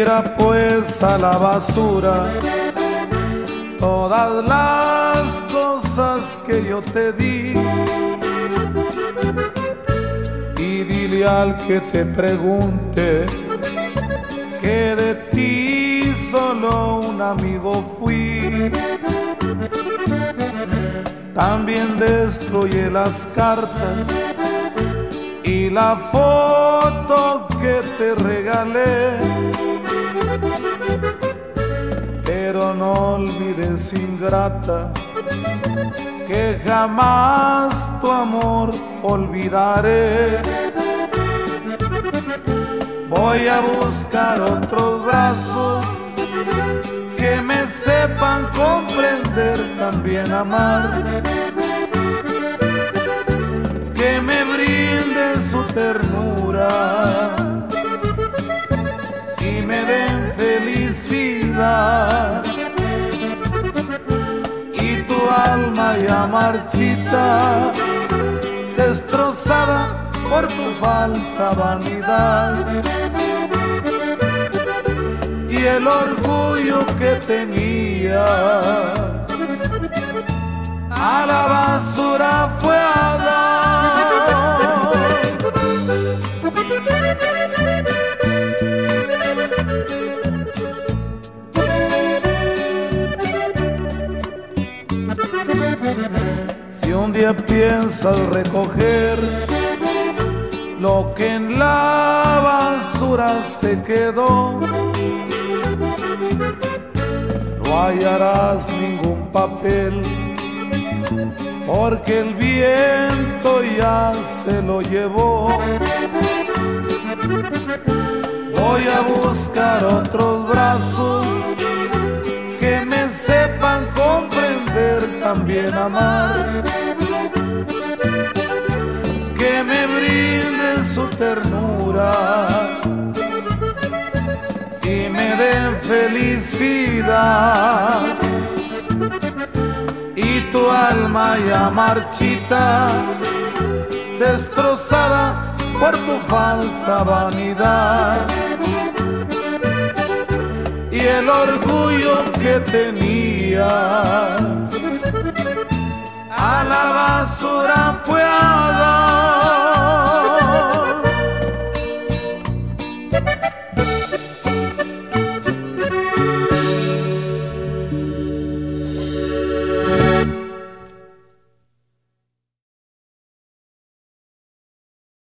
Tira pues a la basura todas las cosas que yo te di y dile al que te pregunte que de ti solo un amigo fui. También destruye las cartas y la foto que te regalé, pero no olvides, ingrata, que jamás tu amor olvidaré. Voy a buscar otros brazos que me sepan comprender, también amar, que me brinden su ternura y me den felicidad. Y tu alma ya marchita, destrozada por tu falsa vanidad, y el orgullo que tenías a la basura fue a dar. Si un día piensas recoger lo que en la basura se quedó, no hallarás ningún papel, porque el viento ya se lo llevó. Voy a buscar otros brazos que me sepan comprender, también amar, que me brinden su ternura y me den felicidad. Y tu alma ya marchita, destrozada por tu falsa vanidad, y el orgullo que tenías a la basura fue a dar.